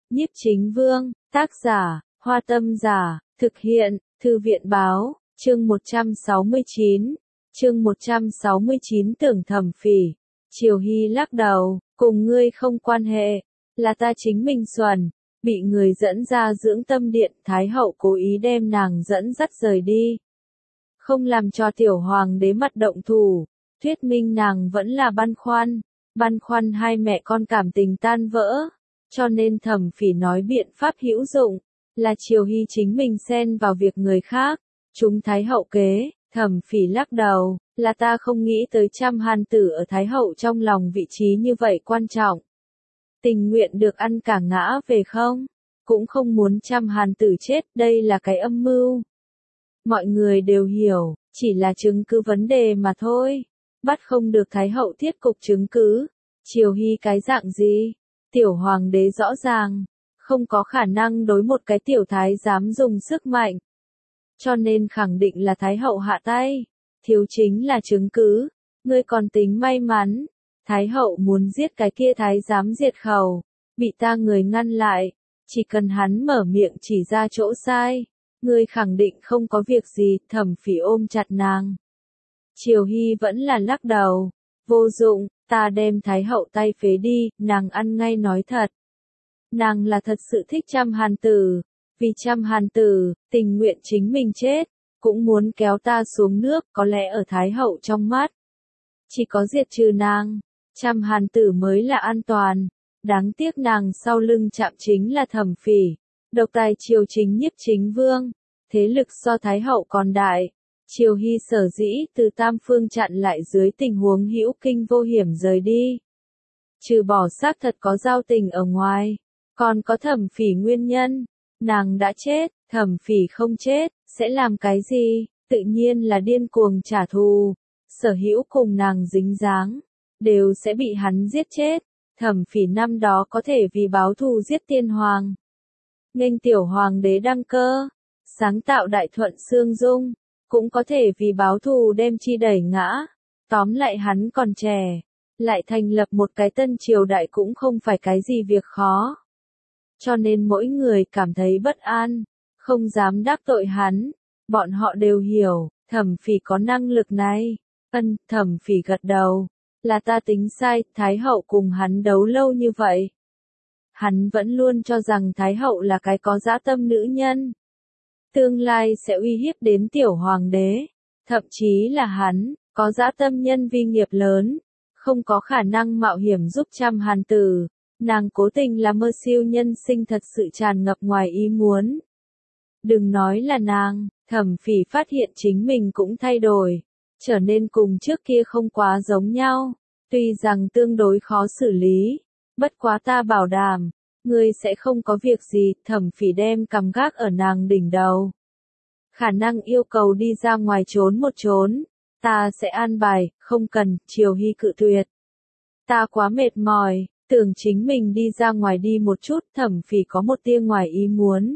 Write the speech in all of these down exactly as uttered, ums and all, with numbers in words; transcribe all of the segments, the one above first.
Nhiếp Chính Vương, tác giả, Hoa Tâm Giả, thực hiện, Thư viện Báo, chương một trăm sáu mươi chín, chương một trăm sáu mươi chín tưởng Thẩm Phỉ. Triều Hy lắc đầu, cùng ngươi không quan hệ, là ta chính mình xuẩn, bị người dẫn ra dưỡng tâm điện, Thái hậu cố ý đem nàng dẫn dắt rời đi. Không làm cho tiểu hoàng đế mặt động thủ, thuyết minh nàng vẫn là băn khoăn, băn khoăn hai mẹ con cảm tình tan vỡ, cho nên Thẩm Phỉ nói biện pháp hữu dụng, là Triều Hy chính mình xen vào việc người khác, chúng Thái hậu kế. Thẩm Phỉ lắc đầu, là ta không nghĩ tới trăm hàn tử ở Thái hậu trong lòng vị trí như vậy quan trọng. Tình nguyện được ăn cả ngã về không? Cũng không muốn trăm hàn tử chết, đây là cái âm mưu. Mọi người đều hiểu, chỉ là chứng cứ vấn đề mà thôi. Bắt không được Thái hậu thiết cục chứng cứ. Triều Hy cái dạng gì? Tiểu hoàng đế rõ ràng, không có khả năng đối một cái tiểu thái dám dùng sức mạnh. Cho nên khẳng định là Thái hậu hạ tay, thiếu chính là chứng cứ, ngươi còn tính may mắn, Thái hậu muốn giết cái kia thái giám diệt khẩu, bị ta người ngăn lại, chỉ cần hắn mở miệng chỉ ra chỗ sai, ngươi khẳng định không có việc gì. Thẩm Phỉ ôm chặt nàng. Triều Hy vẫn là lắc đầu, vô dụng, ta đem Thái hậu tay phế đi, nàng ăn ngay nói thật. Nàng là thật sự thích trăm hàn tử. Vì trăm hàn tử, tình nguyện chính mình chết, cũng muốn kéo ta xuống nước, có lẽ ở Thái hậu trong mắt. Chỉ có diệt trừ nàng, trăm hàn tử mới là an toàn, đáng tiếc nàng sau lưng chạm chính là Thẩm Phỉ, độc tài triều chính Nhiếp Chính Vương, thế lực so Thái hậu còn đại. Triều Hy sở dĩ từ tam phương chặn lại dưới tình huống hữu kinh vô hiểm rời đi. Trừ bỏ xác thật có giao tình ở ngoài, còn có Thẩm Phỉ nguyên nhân. Nàng đã chết, Thẩm Phỉ không chết, sẽ làm cái gì? Tự nhiên là điên cuồng trả thù. Sở hữu cùng nàng dính dáng, đều sẽ bị hắn giết chết. Thẩm Phỉ năm đó có thể vì báo thù giết tiên hoàng, nghênh tiểu hoàng đế đăng cơ, sáng tạo đại thuận xương dung, cũng có thể vì báo thù đem chi đẩy ngã. Tóm lại hắn còn trẻ, lại thành lập một cái tân triều đại cũng không phải cái gì việc khó. Cho nên mỗi người cảm thấy bất an, không dám đắc tội hắn, bọn họ đều hiểu, Thẩm Phỉ có năng lực này. Ân, Thẩm Phỉ gật đầu, là ta tính sai, Thái hậu cùng hắn đấu lâu như vậy. Hắn vẫn luôn cho rằng Thái hậu là cái có dã tâm nữ nhân. Tương lai sẽ uy hiếp đến tiểu hoàng đế, thậm chí là hắn, có dã tâm nhân vi nghiệp lớn, không có khả năng mạo hiểm giúp trăm hàn tử. Nàng cố tình là mơ siêu nhân sinh thật sự tràn ngập ngoài ý muốn. Đừng nói là nàng, Thẩm Phỉ phát hiện chính mình cũng thay đổi, trở nên cùng trước kia không quá giống nhau, tuy rằng tương đối khó xử lý, bất quá ta bảo đảm, ngươi sẽ không có việc gì. Thẩm Phỉ đem cằm gác ở nàng đỉnh đầu. Khả năng yêu cầu đi ra ngoài trốn một trốn, ta sẽ an bài, không cần. Triều Hy cự tuyệt. Ta quá mệt mỏi. Tưởng chính mình đi ra ngoài đi một chút. Thẩm Phỉ có một tia ngoài ý muốn.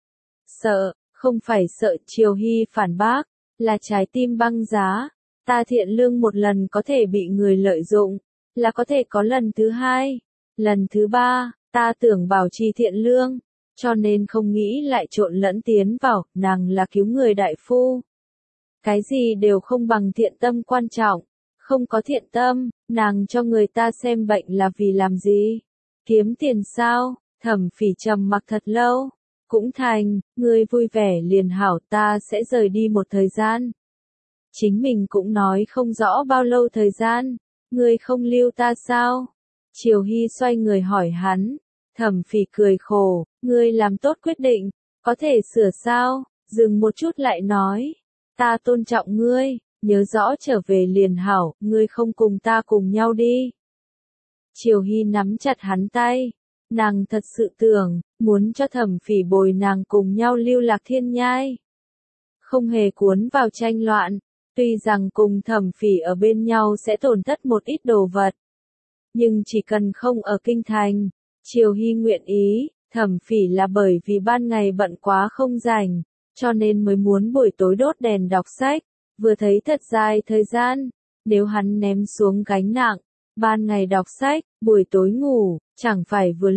Sợ, không phải sợ. Triều Hy phản bác, là trái tim băng giá. Ta thiện lương một lần có thể bị người lợi dụng, là có thể có lần thứ hai, lần thứ ba. Ta tưởng bảo trì thiện lương, cho nên không nghĩ lại trộn lẫn tiến vào. Nàng là cứu người đại phu, cái gì đều không bằng thiện tâm quan trọng. Không có thiện tâm, nàng cho người ta xem bệnh là vì làm gì? Kiếm tiền sao? Thẩm Phỉ trầm mặc thật lâu. Cũng thành, ngươi vui vẻ liền hảo, ta sẽ rời đi một thời gian. Chính mình cũng nói không rõ bao lâu thời gian, ngươi không lưu ta sao? Triều Hy xoay người hỏi hắn. Thẩm Phỉ cười khổ, ngươi làm tốt quyết định, có thể sửa sao? Dừng một chút lại nói, ta tôn trọng ngươi. Nhớ rõ trở về liền hảo, ngươi không cùng ta cùng nhau đi. Triều Hy nắm chặt hắn tay, nàng thật sự tưởng, muốn cho Thẩm Phỉ bồi nàng cùng nhau lưu lạc thiên nhai. Không hề cuốn vào tranh loạn, tuy rằng cùng Thẩm Phỉ ở bên nhau sẽ tổn thất một ít đồ vật. Nhưng chỉ cần không ở kinh thành, Triều Hy nguyện ý. Thẩm Phỉ là bởi vì ban ngày bận quá không rảnh, cho nên mới muốn buổi tối đốt đèn đọc sách. Vừa thấy thật dài thời gian, nếu hắn ném xuống gánh nặng, ban ngày đọc sách, buổi tối ngủ, chẳng phải vừa lúc.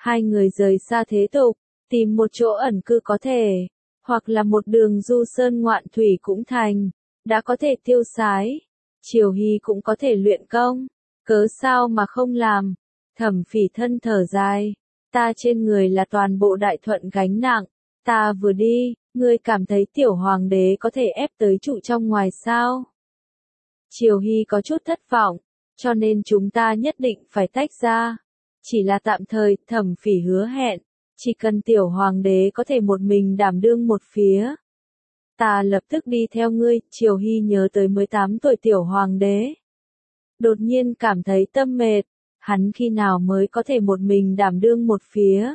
Hai người rời xa thế tục, tìm một chỗ ẩn cư có thể, hoặc là một đường du sơn ngoạn thủy cũng thành, đã có thể tiêu sái. Triều Hy cũng có thể luyện công, cớ sao mà không làm. Thẩm Phỉ thân thở dài, ta trên người là toàn bộ đại thuận gánh nặng, ta vừa đi, ngươi cảm thấy tiểu hoàng đế có thể ép tới trụ trong ngoài sao? Triều Hy có chút thất vọng, cho nên chúng ta nhất định phải tách ra. Chỉ là tạm thời, Thẩm Phỉ hứa hẹn, chỉ cần tiểu hoàng đế có thể một mình đảm đương một phía. Ta lập tức đi theo ngươi. Triều Hy nhớ tới mười tám tuổi tiểu hoàng đế. Đột nhiên cảm thấy tâm mệt, hắn khi nào mới có thể một mình đảm đương một phía.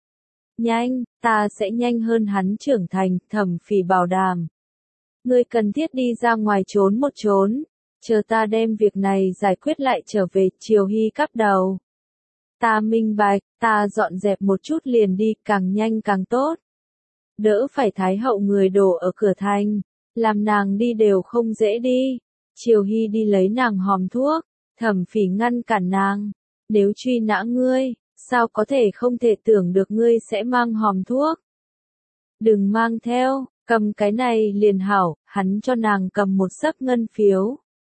Nhanh, ta sẽ nhanh hơn hắn trưởng thành, Thẩm Phỉ bảo đảm. Ngươi cần thiết đi ra ngoài trốn một trốn, chờ ta đem việc này giải quyết lại trở về. Triều Hy cắp đầu. Ta minh bạch, ta dọn dẹp một chút liền đi, càng nhanh càng tốt. Đỡ phải Thái hậu người đổ ở cửa thành, làm nàng đi đều không dễ đi. Triều Hy đi lấy nàng hòm thuốc, Thẩm Phỉ ngăn cản nàng. Nếu truy nã ngươi, sao có thể không thể tưởng được ngươi sẽ mang hòm thuốc. Đừng mang theo, cầm cái này liền hảo. Hắn cho nàng cầm một xấp ngân phiếu.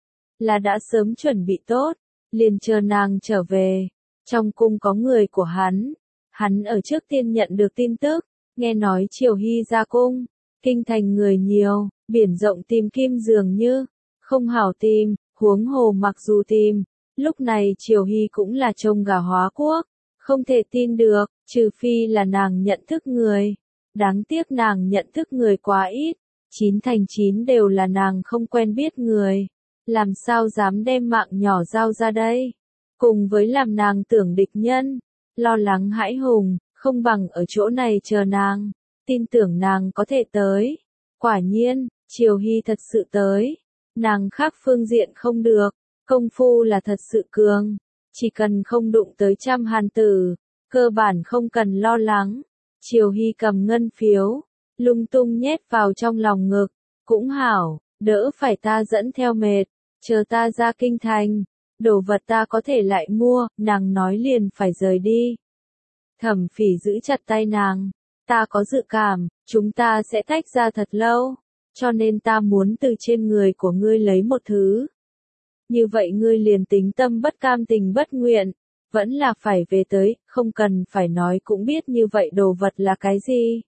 Là đã sớm chuẩn bị tốt, liền chờ nàng trở về. Trong cung có người của hắn, hắn ở trước tiên nhận được tin tức, nghe nói Triều Hy ra cung, kinh thành người nhiều, biển rộng tìm kim dường như, không hảo tìm, huống hồ mặc dù tìm, lúc này Triều Hy cũng là trông gà hóa quốc, không thể tin được, trừ phi là nàng nhận thức người. Đáng tiếc nàng nhận thức người quá ít, chín thành chín đều là nàng không quen biết người, làm sao dám đem mạng nhỏ giao ra đây. Cùng với làm nàng tưởng địch nhân, lo lắng hãi hùng, không bằng ở chỗ này chờ nàng, tin tưởng nàng có thể tới. Quả nhiên, Triều Hy thật sự tới, nàng khác phương diện không được, công phu là thật sự cường, chỉ cần không đụng tới trăm hàn tử, cơ bản không cần lo lắng. Triều Hy cầm ngân phiếu, lung tung nhét vào trong lòng ngực, cũng hảo, đỡ phải ta dẫn theo mệt, chờ ta ra kinh thành. Đồ vật ta có thể lại mua, nàng nói liền phải rời đi. Thẩm Phỉ giữ chặt tay nàng, ta có dự cảm, chúng ta sẽ tách ra thật lâu, cho nên ta muốn từ trên người của ngươi lấy một thứ. Như vậy ngươi liền tính tâm bất cam tình bất nguyện, vẫn là phải về tới, không cần phải nói cũng biết như vậy đồ vật là cái gì.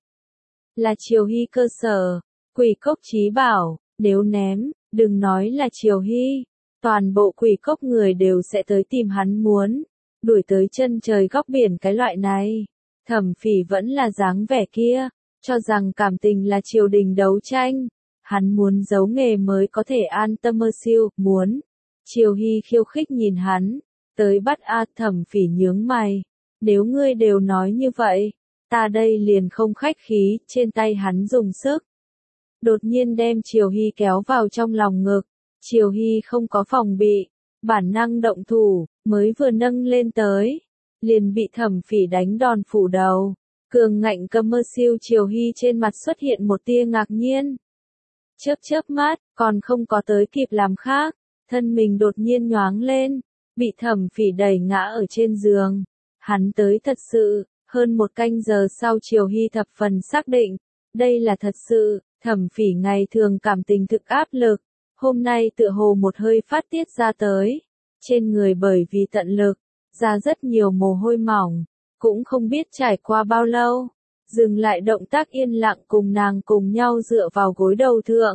Là Triều Hy cơ sở, Quỷ Cốc Chí Bảo, nếu ném, đừng nói là Triều Hy. Toàn bộ Quỷ Cốc người đều sẽ tới tìm hắn muốn, đuổi tới chân trời góc biển cái loại này. Thẩm Phỉ vẫn là dáng vẻ kia, cho rằng cảm tình là triều đình đấu tranh, hắn muốn giấu nghề mới có thể an tâm mơ siêu, muốn. Triều Hy khiêu khích nhìn hắn, tới bắt a. Thẩm Phỉ nhướng mày, nếu ngươi đều nói như vậy, ta đây liền không khách khí. Trên tay hắn dùng sức, đột nhiên đem Triều Hy kéo vào trong lòng ngực. Triều Hy không có phòng bị, bản năng động thủ, mới vừa nâng lên tới, liền bị Thẩm Phỉ đánh đòn phủ đầu. Cường ngạnh cầm mơ siêu. Triều Hy trên mặt xuất hiện một tia ngạc nhiên. Chớp chớp mắt, còn không có tới kịp làm khác, thân mình đột nhiên nhoáng lên, bị Thẩm Phỉ đẩy ngã ở trên giường. Hắn tới thật sự, hơn một canh giờ sau Triều Hy thập phần xác định, đây là thật sự. Thẩm Phỉ ngày thường cảm tình thực áp lực, hôm nay tựa hồ một hơi phát tiết ra tới, trên người bởi vì tận lực, ra rất nhiều mồ hôi mỏng, cũng không biết trải qua bao lâu, dừng lại động tác yên lặng cùng nàng cùng nhau dựa vào gối đầu thượng.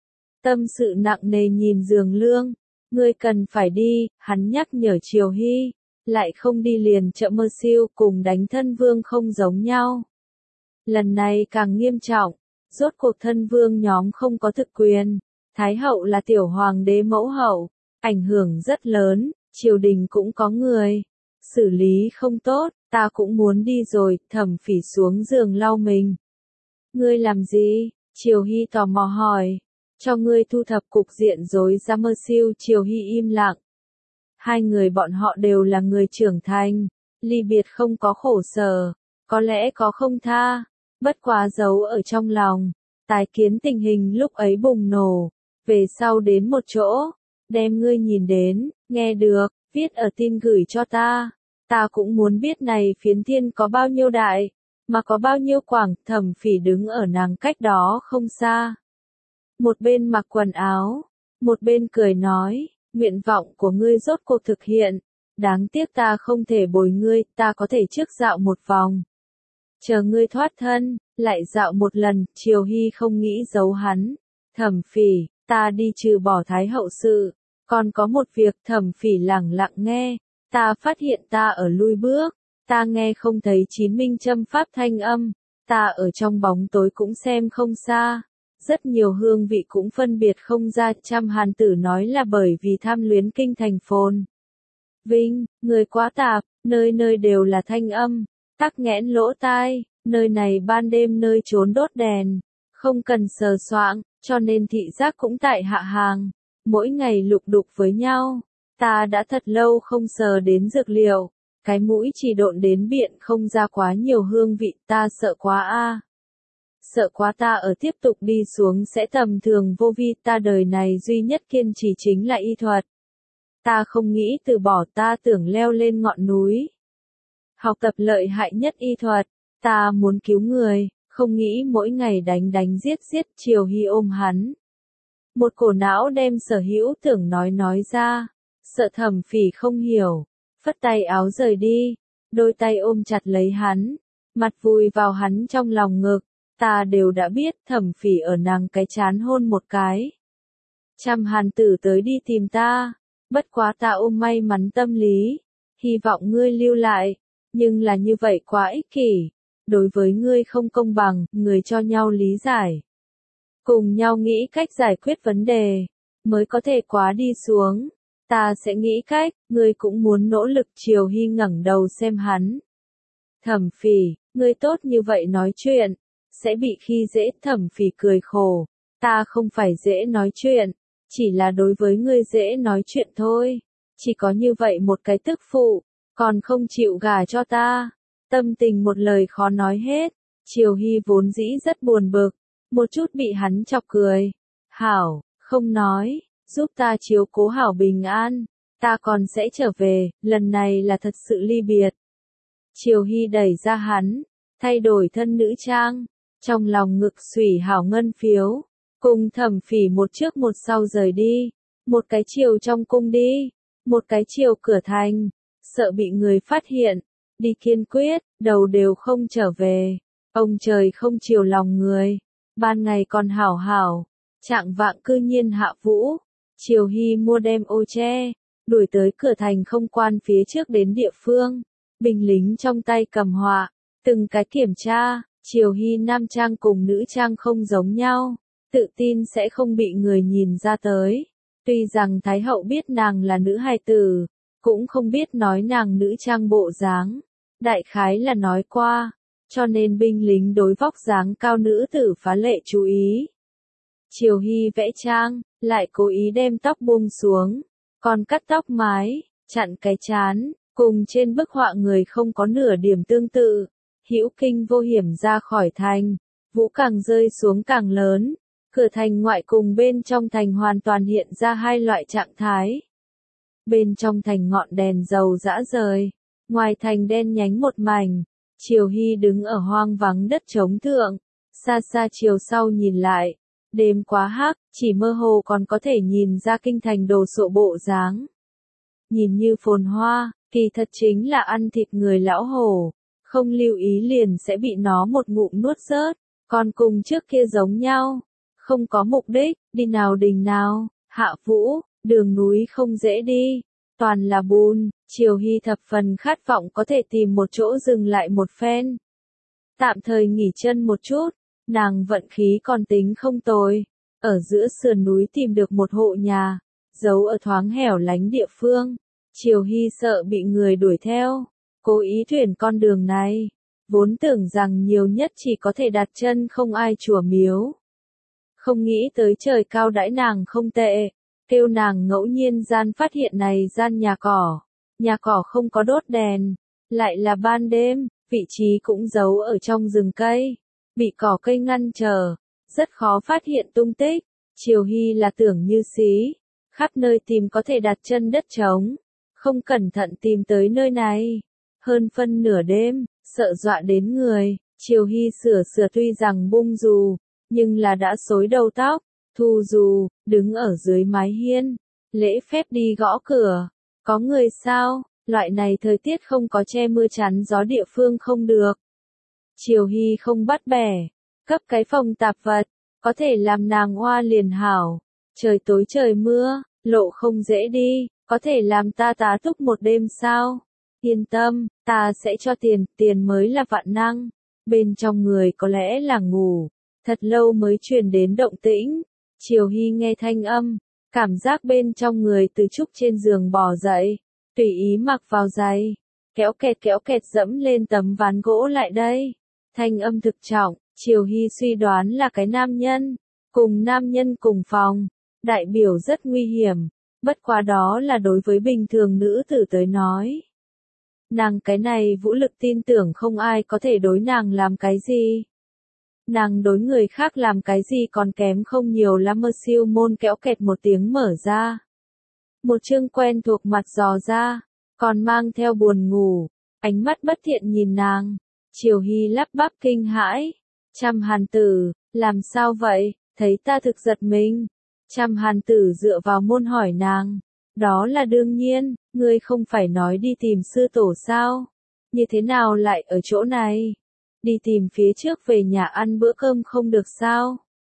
Tâm sự nặng nề nhìn giường lương, ngươi cần phải đi, hắn nhắc nhở Triều Hy, lại không đi liền chợ mơ siêu, cùng đánh thân vương không giống nhau. Lần này càng nghiêm trọng, rốt cuộc thân vương nhóm không có thực quyền. Thái hậu là tiểu hoàng đế mẫu hậu, ảnh hưởng rất lớn, triều đình cũng có người, xử lý không tốt, ta cũng muốn đi rồi. Thẩm Phỉ xuống giường lau mình. Ngươi làm gì? Triều Hy tò mò hỏi. Cho ngươi thu thập cục diện rối ra mơ siêu. Triều Hy im lặng. Hai người bọn họ đều là người trưởng thành, ly biệt không có khổ sở, có lẽ có không tha, bất quá giấu ở trong lòng, tái kiến tình hình lúc ấy bùng nổ. Về sau đến một chỗ, đem ngươi nhìn đến, nghe được, viết ở tin gửi cho ta. Ta cũng muốn biết này phiến thiên có bao nhiêu đại, mà có bao nhiêu quảng. Thẩm Phỉ đứng ở nàng cách đó không xa. Một bên mặc quần áo, một bên cười nói, nguyện vọng của ngươi rốt cuộc thực hiện. Đáng tiếc ta không thể bồi ngươi, ta có thể trước dạo một vòng. Chờ ngươi thoát thân, lại dạo một lần. Triều Hy không nghĩ giấu hắn. Thẩm Phỉ, ta đi trừ bỏ Thái hậu sự. Còn có một việc. Thẩm Phỉ lẳng lặng nghe. Ta phát hiện ta ở lui bước. Ta nghe không thấy chín minh châm pháp thanh âm. Ta ở trong bóng tối cũng xem không xa. Rất nhiều hương vị cũng phân biệt không ra. Trăm hàn tử nói là bởi vì tham luyến kinh thành phồn vinh, người quá tạp, nơi nơi đều là thanh âm, tắc nghẽn lỗ tai, nơi này ban đêm nơi trốn đốt đèn, không cần sờ soạng, cho nên thị giác cũng tại hạ hàng, mỗi ngày lục đục với nhau. Ta đã thật lâu không sờ đến dược liệu, cái mũi chỉ độn đến biện không ra quá nhiều hương vị. Ta sợ quá a. Sợ quá. Ta ở tiếp tục đi xuống sẽ tầm thường vô vi. Ta đời này duy nhất kiên trì chính là y thuật. Ta không nghĩ từ bỏ. Ta tưởng leo lên ngọn núi, học tập lợi hại nhất y thuật. Ta muốn cứu người, không nghĩ mỗi ngày đánh đánh giết giết. Triều Hy ôm hắn, một cổ não đem sở hữu tưởng nói nói ra. Sợ Thẩm Phỉ không hiểu, phất tay áo rời đi, đôi tay ôm chặt lấy hắn, mặt vùi vào hắn trong lòng ngực. Ta đều đã biết. Thẩm Phỉ ở nàng cái chán hôn một cái. Trăm hàn tử tới đi tìm ta, bất quá ta ôm may mắn tâm lý, hy vọng ngươi lưu lại, nhưng là như vậy quá ích kỷ, đối với ngươi không công bằng. Người cho nhau lý giải, cùng nhau nghĩ cách giải quyết vấn đề, mới có thể quá đi xuống. Ta sẽ nghĩ cách, ngươi cũng muốn nỗ lực. Triều Hy ngẩng đầu xem hắn. Thẩm Phỉ, ngươi tốt như vậy nói chuyện, sẽ bị khi dễ. Thẩm Phỉ cười khổ, ta không phải dễ nói chuyện, chỉ là đối với ngươi dễ nói chuyện thôi. Chỉ có như vậy một cái tức phụ, còn không chịu gả cho ta. Tâm tình một lời khó nói hết. Triều Hy vốn dĩ rất buồn bực, một chút bị hắn chọc cười. Hảo, không nói, giúp ta chiếu cố hảo bình an, ta còn sẽ trở về. Lần này là thật sự ly biệt. Triều Hy đẩy ra hắn, thay đổi thân nữ trang, trong lòng ngực xủy hảo ngân phiếu, cùng Thẩm Phỉ một trước một sau rời đi. Một cái chiều trong cung đi, một cái chiều cửa thành, sợ bị người phát hiện, đi kiên quyết, đầu đều không trở về. Ông trời không chiều lòng người, ban ngày còn hảo hảo, trạng vạng cư nhiên hạ vũ. Triều Hy mua đem ô che, đuổi tới cửa thành không quan phía trước đến địa phương. Binh lính trong tay cầm họa, từng cái kiểm tra. Triều Hy nam trang cùng nữ trang không giống nhau, tự tin sẽ không bị người nhìn ra tới. Tuy rằng Thái hậu biết nàng là nữ hài tử, cũng không biết nói nàng nữ trang bộ dáng, đại khái là nói qua, cho nên binh lính đối vóc dáng cao nữ tử phá lệ chú ý. Triều Hy vẽ trang, lại cố ý đem tóc buông xuống, còn cắt tóc mái, chặn cái chán, cùng trên bức họa người không có nửa điểm tương tự. Hữu kinh vô hiểm ra khỏi thành, vũ càng rơi xuống càng lớn, cửa thành ngoại cùng bên trong thành hoàn toàn hiện ra hai loại trạng thái. Bên trong thành ngọn đèn dầu rã rời, ngoài thành đen nhánh một mảnh. Triều Hy đứng ở hoang vắng đất trống thượng, xa xa chiều sau nhìn lại, đêm quá hắc, chỉ mơ hồ còn có thể nhìn ra kinh thành đồ sộ bộ dáng. Nhìn như phồn hoa, kỳ thật chính là ăn thịt người lão hổ. Không lưu ý liền sẽ bị nó một ngụm nuốt rớt, còn cùng trước kia giống nhau, không có mục đích, đi nào đình nào, hạ vũ, đường núi không dễ đi, toàn là bùn. Triều Hy thập phần khát vọng có thể tìm một chỗ dừng lại một phen, tạm thời nghỉ chân một chút. Nàng vận khí còn tính không tồi, ở giữa sườn núi tìm được một hộ nhà, giấu ở thoáng hẻo lánh địa phương. Triều Hy sợ bị người đuổi theo, cố ý tuyển con đường này, vốn tưởng rằng nhiều nhất chỉ có thể đặt chân không ai chùa miếu. Không nghĩ tới trời cao đãi nàng không tệ, kêu nàng ngẫu nhiên gian phát hiện này gian nhà cỏ. Nhà cỏ không có đốt đèn, lại là ban đêm, vị trí cũng giấu ở trong rừng cây, bị cỏ cây ngăn trở, rất khó phát hiện tung tích. Triều Hy là tưởng như xí, khắp nơi tìm có thể đặt chân đất trống, không cẩn thận tìm tới nơi này. Hơn phân nửa đêm, sợ dọa đến người, Triều Hy sửa sửa tuy rằng bung dù, nhưng là đã xối đầu tóc, thu dù, đứng ở dưới mái hiên, lễ phép đi gõ cửa. Có người sao, loại này thời tiết không có che mưa chắn gió địa phương không được. Triều Hy không bắt bẻ, cấp cái phòng tạp vật, có thể làm nàng hoa liền hảo. Trời tối trời mưa, lộ không dễ đi, có thể làm ta tá túc một đêm sao? Yên tâm, ta sẽ cho tiền, tiền mới là vạn năng. Bên trong người có lẽ là ngủ, thật lâu mới truyền đến động tĩnh. Triều Hy nghe thanh âm, cảm giác bên trong người từ trúc trên giường bò dậy, tùy ý mặc vào giày, kéo kẹt kéo kẹt dẫm lên tấm ván gỗ lại đây. Thanh âm thực trọng, Triều Hy suy đoán là cái nam nhân, cùng nam nhân cùng phòng, đại biểu rất nguy hiểm, bất quá đó là đối với bình thường nữ tử tới nói. Nàng cái này vũ lực tin tưởng không ai có thể đối nàng làm cái gì. Nàng đối người khác làm cái gì còn kém không nhiều lắm. Mơ siêu môn kéo kẹt một tiếng mở ra. Một chương quen thuộc mặt dò ra, còn mang theo buồn ngủ, ánh mắt bất thiện nhìn nàng. Triều Hy lắp bắp kinh hãi. Trăm Hàn Tử, làm sao vậy, thấy ta thực giật mình. Trăm Hàn Tử dựa vào môn hỏi nàng. Đó là đương nhiên, ngươi không phải nói đi tìm sư tổ sao? Như thế nào lại ở chỗ này? Đi tìm phía trước về nhà ăn bữa cơm không được sao?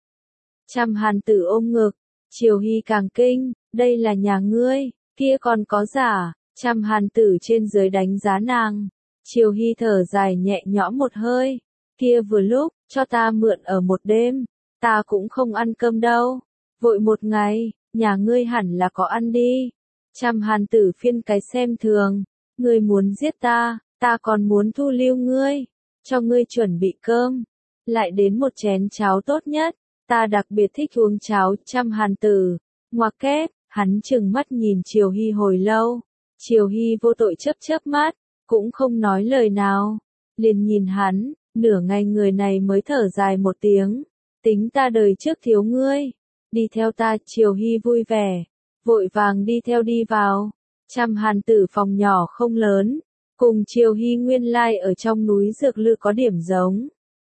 Trăm Hàn Tử ôm ngực, Triều Hy càng kinh, đây là nhà ngươi, kia còn có giả. Trăm Hàn Tử trên dưới đánh giá nàng. Triều Hy thở dài nhẹ nhõm một hơi, kia vừa lúc, cho ta mượn ở một đêm, ta cũng không ăn cơm đâu, vội một ngày, nhà ngươi hẳn là có ăn đi. Trăm Hàn Tử phiên cái xem thường, ngươi muốn giết ta, ta còn muốn thu lưu ngươi, cho ngươi chuẩn bị cơm, lại đến một chén cháo tốt nhất, ta đặc biệt thích uống cháo. Trăm Hàn Tử, ngoặc kép, hắn trừng mắt nhìn Triều Hy hồi lâu, Triều Hy vô tội chớp chớp mắt, cũng không nói lời nào, liền nhìn hắn, nửa ngày người này mới thở dài một tiếng, tính ta đời trước thiếu ngươi, đi theo ta. Triều Hy vui vẻ, vội vàng đi theo đi vào. Trăm Hàn Tử phòng nhỏ không lớn, cùng Triều Hy nguyên lai ở trong núi Dược Lư có điểm giống.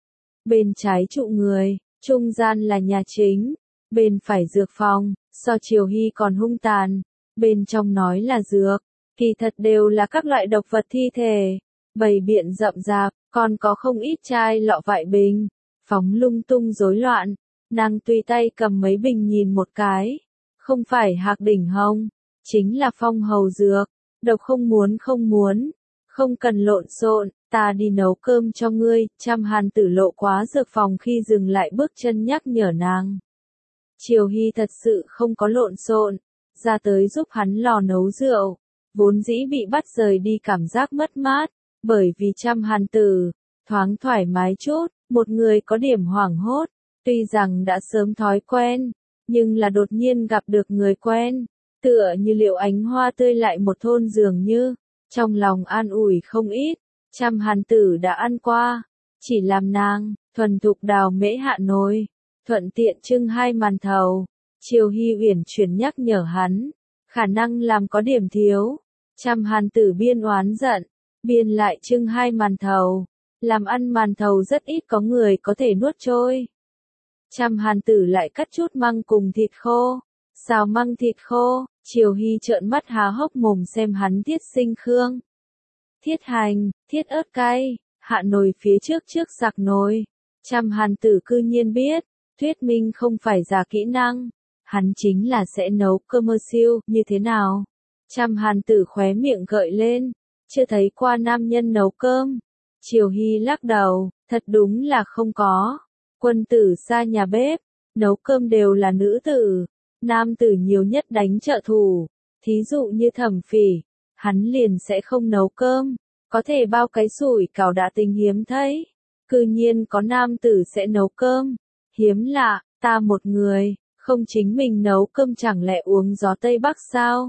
Bên trái trụ người, trung gian là nhà chính, bên phải dược phòng, so Triều Hy còn hung tàn, bên trong nói là dược, kỳ thật đều là các loại độc vật thi thể, bày biện rậm rạp, còn có không ít chai lọ vại bình, phóng lung tung rối loạn. Nàng tùy tay cầm mấy bình nhìn một cái, không phải Hạc Đỉnh Hồng, chính là phong hầu dược, độc không muốn không muốn, không cần lộn xộn, ta đi nấu cơm cho ngươi. Trăm Hàn Tử lộ quá dược phòng khi dừng lại bước chân nhắc nhở nàng. Triều Hy thật sự không có lộn xộn, ra tới giúp hắn lò nấu rượu, vốn dĩ bị bắt rời đi cảm giác mất mát, bởi vì Trăm Hàn Tử, thoáng thoải mái chút, một người có điểm hoảng hốt, tuy rằng đã sớm thói quen, nhưng là đột nhiên gặp được người quen, tựa như liệu ánh hoa tươi lại một thôn dường như, trong lòng an ủi không ít. Trăm Hàn Tử đã ăn qua, chỉ làm nàng, thuần thục đào mễ hạ nồi, thuận tiện trưng hai màn thầu. Triều Hy uyển chuyển nhắc nhở hắn, khả năng làm có điểm thiếu. Trăm Hàn Tử biên oán giận, biên lại trưng hai màn thầu, làm ăn màn thầu rất ít có người có thể nuốt trôi. Trăm Hàn Tử lại cắt chút măng cùng thịt khô, xào măng thịt khô. Triều Hy trợn mắt há hốc mồm xem hắn thiết sinh khương, thiết hành, thiết ớt cay, hạ nồi phía trước trước sặc nồi. Trăm Hàn Tử cư nhiên biết, thuyết minh không phải giả kỹ năng, hắn chính là sẽ nấu cơm. Mơ siêu, như thế nào? Trăm Hàn Tử khóe miệng gợi lên, chưa thấy qua nam nhân nấu cơm. Triều Hy lắc đầu, thật đúng là không có. Quân tử xa nhà bếp, nấu cơm đều là nữ tử, nam tử nhiều nhất đánh trợ thủ, thí dụ như Thẩm Phỉ, hắn liền sẽ không nấu cơm, có thể bao cái sủi cảo đã tình hiếm thấy, cư nhiên có nam tử sẽ nấu cơm, hiếm lạ. Ta một người, không chính mình nấu cơm chẳng lẽ uống gió Tây Bắc sao?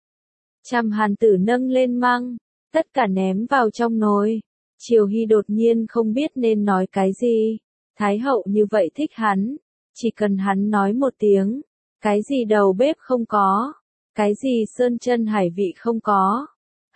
Trăm Hàn Tử nâng lên măng, tất cả ném vào trong nồi. Triều Hy đột nhiên không biết nên nói cái gì. Thái hậu như vậy thích hắn, chỉ cần hắn nói một tiếng, cái gì đầu bếp không có, cái gì sơn chân hải vị không có,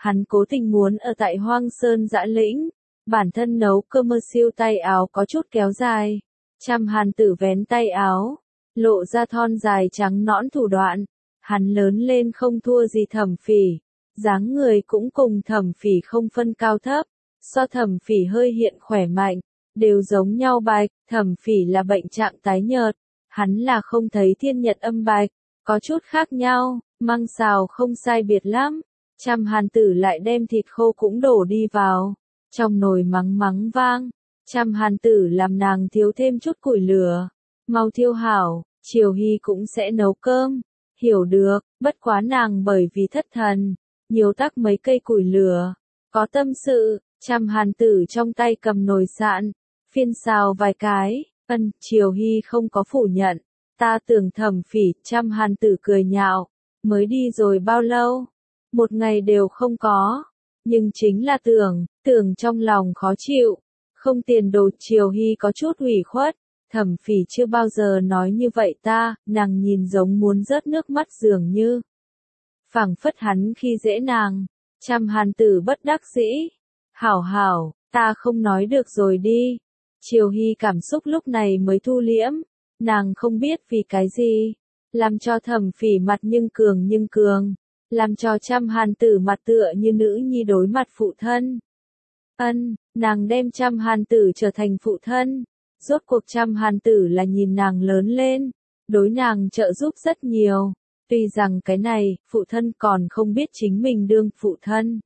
Hắn cố tình muốn ở tại Hoang Sơn Dã Lĩnh, bản thân nấu cơm mơ siêu tay áo có chút kéo dài. Trăm Hàn Tử vén tay áo, lộ ra thon dài trắng nõn thủ đoạn. Hắn lớn lên không thua gì Thẩm Phỉ, dáng người cũng cùng Thẩm Phỉ không phân cao thấp, so Thẩm Phỉ hơi hiện khỏe mạnh, đều giống nhau bạch. Thẩm Phỉ là bệnh trạng tái nhợt, hắn là không thấy thiên nhật âm bạch, có chút khác nhau, măng xào không sai biệt lắm. Trăm Hàn Tử lại đem thịt khô cũng đổ đi vào, trong nồi mắng mắng vang. Trăm Hàn Tử làm nàng thiếu thêm chút củi lửa, mau thiêu hảo, Triều Hy cũng sẽ nấu cơm. Hiểu được, bất quá nàng bởi vì thất thần, nhiều tắc mấy cây củi lửa, có tâm sự. Trăm Hàn Tử trong tay cầm nồi sạn, phiên xào vài cái. Ân, Triều Hy không có phủ nhận, ta tưởng Thẩm Phỉ. Trăm Hàn Tử cười nhạo, mới đi rồi bao lâu? Một ngày đều không có, nhưng chính là tưởng, tưởng trong lòng khó chịu, không tiền đồ. Triều Hy có chút ủy khuất, Thẩm Phỉ chưa bao giờ nói như vậy ta. Nàng nhìn giống muốn rớt nước mắt dường như, phảng phất hắn khi dễ nàng. Trăm Hàn Tử bất đắc dĩ, hảo hảo, ta không nói được rồi đi. Triều Hy cảm xúc lúc này mới thu liễm, nàng không biết vì cái gì, làm cho Thẩm Phỉ mặt nhưng cường nhưng cường, làm cho Trăm Hàn Tử mặt tựa như nữ nhi đối mặt phụ thân. Ân, nàng đem Trăm Hàn Tử trở thành phụ thân. Rốt cuộc Trăm Hàn Tử là nhìn nàng lớn lên, đối nàng trợ giúp rất nhiều. Tuy rằng cái này, phụ thân còn không biết chính mình đương phụ thân.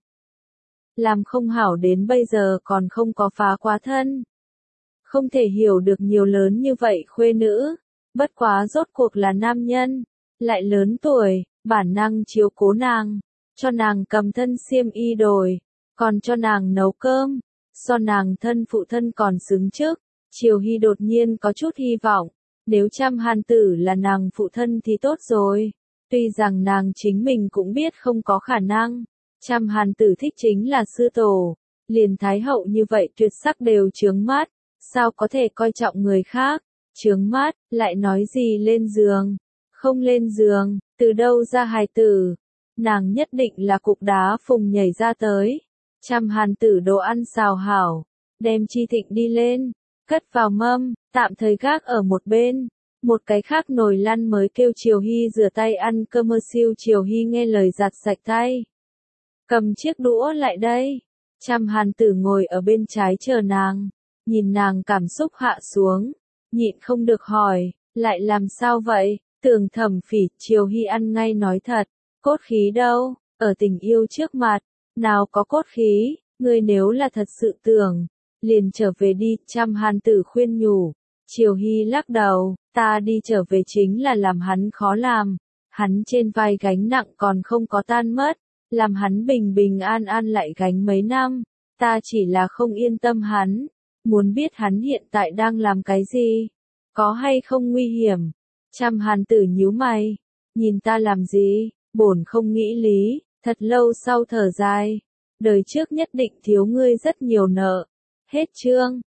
Làm không hảo đến bây giờ còn không có phá quá thân. Không thể hiểu được nhiều lớn như vậy khuê nữ. Bất quá rốt cuộc là nam nhân, lại lớn tuổi, bản năng chiếu cố nàng, cho nàng cầm thân xiêm y đổi, còn cho nàng nấu cơm, so nàng thân phụ thân còn xứng trước. Triều Hy đột nhiên có chút hy vọng, nếu Trăm Hàn Tử là nàng phụ thân thì tốt rồi. Tuy rằng nàng chính mình cũng biết không có khả năng, Trăm Hàn Tử thích chính là sư tổ, liền thái hậu như vậy tuyệt sắc đều chướng mắt, sao có thể coi trọng người khác, chướng mắt, lại nói gì lên giường, không lên giường, từ đâu ra hài tử, nàng nhất định là cục đá phùng nhảy ra tới. Trăm Hàn Tử đồ ăn xào hảo, đem Chi Thịnh đi lên, cất vào mâm, tạm thời gác ở một bên. Một cái khác nồi lăn mới kêu Triều Hy rửa tay ăn cơm mơ siêu. Triều Hy nghe lời giặt sạch tay, cầm chiếc đũa lại đây. Trăm Hàn Tử ngồi ở bên trái chờ nàng, nhìn nàng cảm xúc hạ xuống, nhịn không được hỏi, lại làm sao vậy? Tưởng Thẩm Phỉ. Triều Hy ăn ngay nói thật, cốt khí đâu, ở tình yêu trước mặt, nào có cốt khí, ngươi nếu là thật sự tưởng, liền trở về đi. Trăm Hàn Tử khuyên nhủ. Triều Hy lắc đầu, ta đi trở về chính là làm hắn khó làm, hắn trên vai gánh nặng còn không có tan mất, làm hắn bình bình an an lại gánh mấy năm, ta chỉ là không yên tâm hắn, muốn biết hắn hiện tại đang làm cái gì, có hay không nguy hiểm. Trăm Hàn Tử nhíu mày, nhìn ta làm gì, bổn không nghĩ lý. Thật lâu sau thở dài, đời trước nhất định thiếu ngươi rất nhiều nợ. Hết chương.